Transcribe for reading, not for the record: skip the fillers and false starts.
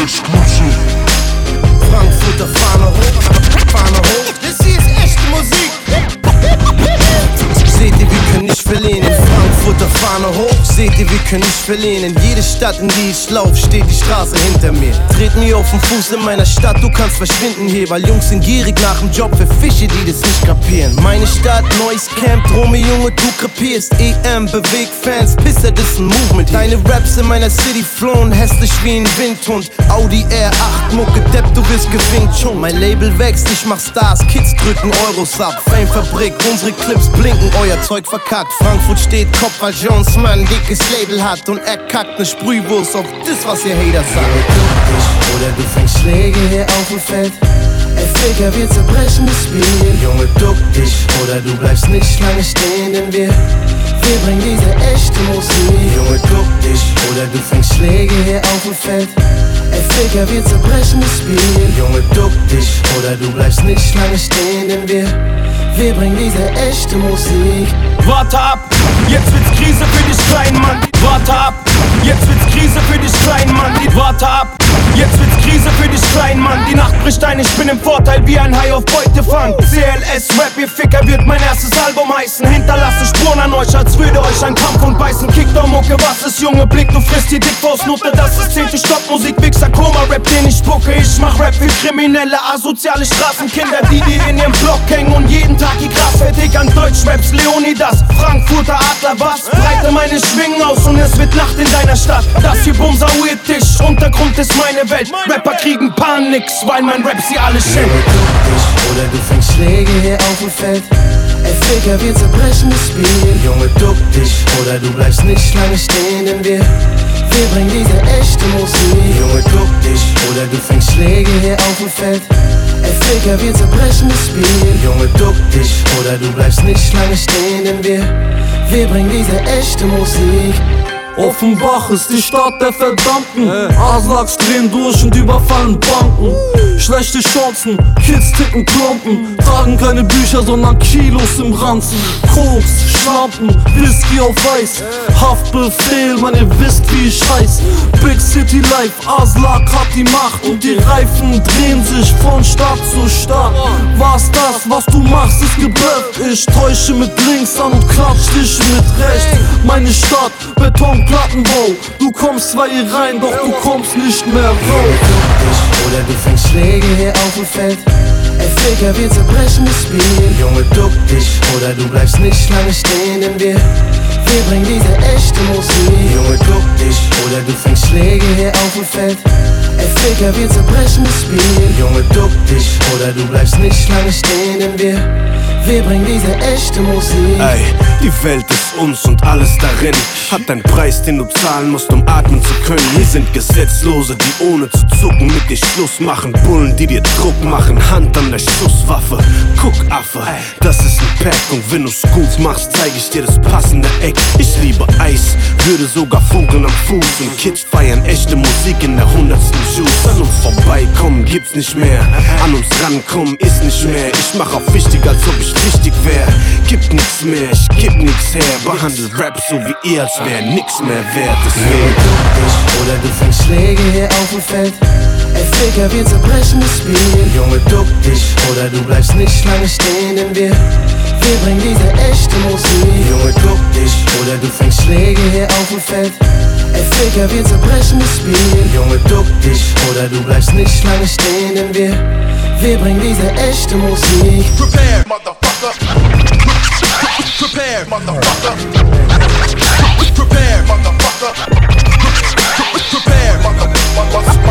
Exclusive. Frankfurter Fahne hoch, Fahne hoch. Das hier ist echte Musik. Seht ihr, wir können nicht verlieren. Frankfurter Fahne hoch, seht ihr, wir können nicht verlieren. In jede Stadt, in die ich lauf, steht die Straße hinter mir. Tritt mir auf den Fuß in meiner Stadt, du kannst verschwinden hier. Weil Jungs sind gierig nach dem Job für Fische, die das nicht kapieren. Meine Stadt, neues Camp, Drome Junge, du krepierst. EM, bewegt Fans, Pisser, das ist ein Movement. Deine Raps in meiner City flohen, hässlich wie ein Windhund. Audi R8, Mucke, Depp, du wirst gewinkt schon. Mein Label wächst, ich mach Stars, Kids drücken Euros ab. Fame-Fabrik, unsere Clips blinken, euer Zeug verkackt. Frankfurt steht Kopf, weil Jones Mann dickes Label hat. Und er kackt ne Sprühwurst auf das, was ihr Hater sagt. Oder du fängst Schläge hier auf dem Feld. Ey Ficker, wir zerbrechen das Spiel. Junge, duck dich, oder du bleibst nicht lange stehen, denn wir bringen diese echte Musik. Junge, duck dich, oder du fängst Schläge hier auf dem Feld. Ey Ficker, wir zerbrechen das Spiel. Junge, duck dich, oder du bleibst nicht lange stehen, denn wir bringen diese echte Musik. Warte ab, jetzt wird's Krise für dich, kleinen Mann. Warte ab, jetzt wird's Krise für dich, kleinen Mann. Warte ab, jetzt wird's Krise für dich, kleinen Mann. Die Nacht bricht ein, ich bin im Vorteil wie ein Hai auf Beutefang. CLS Rap, ihr Ficker, wird mein erstes Album heißen. Hinterlasse Spuren an euch, als würde euch ein Kampf und beißen. Kickdown-Mucke, was ist, Junge, Blick, du frisst die Dickfaustnutte. Das ist 10. Stoppmusik, Wichser, Koma-Rap, den ich spucke. Ich mach Rap für Kriminelle, asoziale Straßenkinder, die in ihrem Block hängen und jeden Tag die Gras fertig an Deutschraps. Leonidas, Frankfurter Adler, was? Breite meine Schwingen aus und es wird Nacht in deiner Stadt. Das hier Bumser weird dich, Untergrund ist meine Welt. Rapper kriegen Panik, weil mein Rap sie alle schämt. Oder du fängst Schläge hier auf dem Feld. Ey Ficker, wir zerbrechen das Spiel. Junge, duck dich, oder du bleibst nicht lange stehen, denn wir bringen diese echte Musik. Junge, duck dich, oder du fängst Schläge hier auf dem Feld. Ey Ficker, wir zerbrechen das Spiel. Junge, duck dich, oder du bleibst nicht lange stehen, denn wir bringen diese echte Musik. Offenbach ist die Stadt der Verdammten. Aslaks drehen durch und überfallen Banken. Schlechte Chancen, Kids ticken Klumpen. Tragen keine Bücher, sondern Kilos im Ranzen. Koks, Schlampen, Whisky auf Eis. Haftbefehl, man, ihr wisst wie ich heiß. Big City Life, Aslak hat die Macht. Und die Reifen drehen sich von Stadt zu Stadt. Was das, was du machst, ist geblufft. Ich täusche mit links an und klatsch dich mit rechts. Meine Stadt, Betonplattenbau. Du kommst zwar hier rein, doch du kommst nicht mehr raus. Oder du fängst Schläge hier auf dem Feld. Ey Ficker, wir zerbrechen das Spiel. Junge, duck dich, oder du bleibst nicht lange stehen, denn wir bringen diese echte Musik. Junge, duck dich, oder du fängst Schläge hier auf dem Feld. Ey Ficker, wir zerbrechen das Spiel. Junge, duck dich, oder du bleibst nicht lange stehen, denn wir bringen diese echte Musik. Ey, die Welt ist uns und alles darin hat einen Preis, den du zahlen musst, um atmen zu können. Hier sind Gesetzlose, die ohne zu zucken mit dir Schluss machen. Bullen, die dir Druck machen, Hand an der Schusswaffe. Guck, Affe, das ist ein Pack, und wenn du's gut machst, zeig ich dir das passende Eck. Ich liebe Eis, würde sogar funkeln am Fuß, und Kids feiern echte Musik in der 100. Juice. An uns vorbeikommen gibt's nicht mehr, an uns rankommen ist nicht mehr. Ich mach auf wichtig, als ob ich wichtig wär. Gibt nix mehr, ich geb nix her. Behandle Rap so wie ihr, als wär nix mehr wert. Deswegen duck dich, oder du fängst Schläge hier auf dem Feld. Ey Ficker, wir zerbrechen das Spiel. Junge, duck dich, oder du bleibst nicht lange stehen, denn wir bringen diese echte Musik. Junge, duck dich, oder du fängst Schläge hier auf dem Feld. Ey Ficker, wir zerbrechen das Spiel. Junge, duck dich, oder du bleibst nicht lange stehen, denn wir bringen diese echte Musik. Prepare, motherfucker. Prepare, motherfucker. Prepare, motherfucker. Prepare, motherfucker.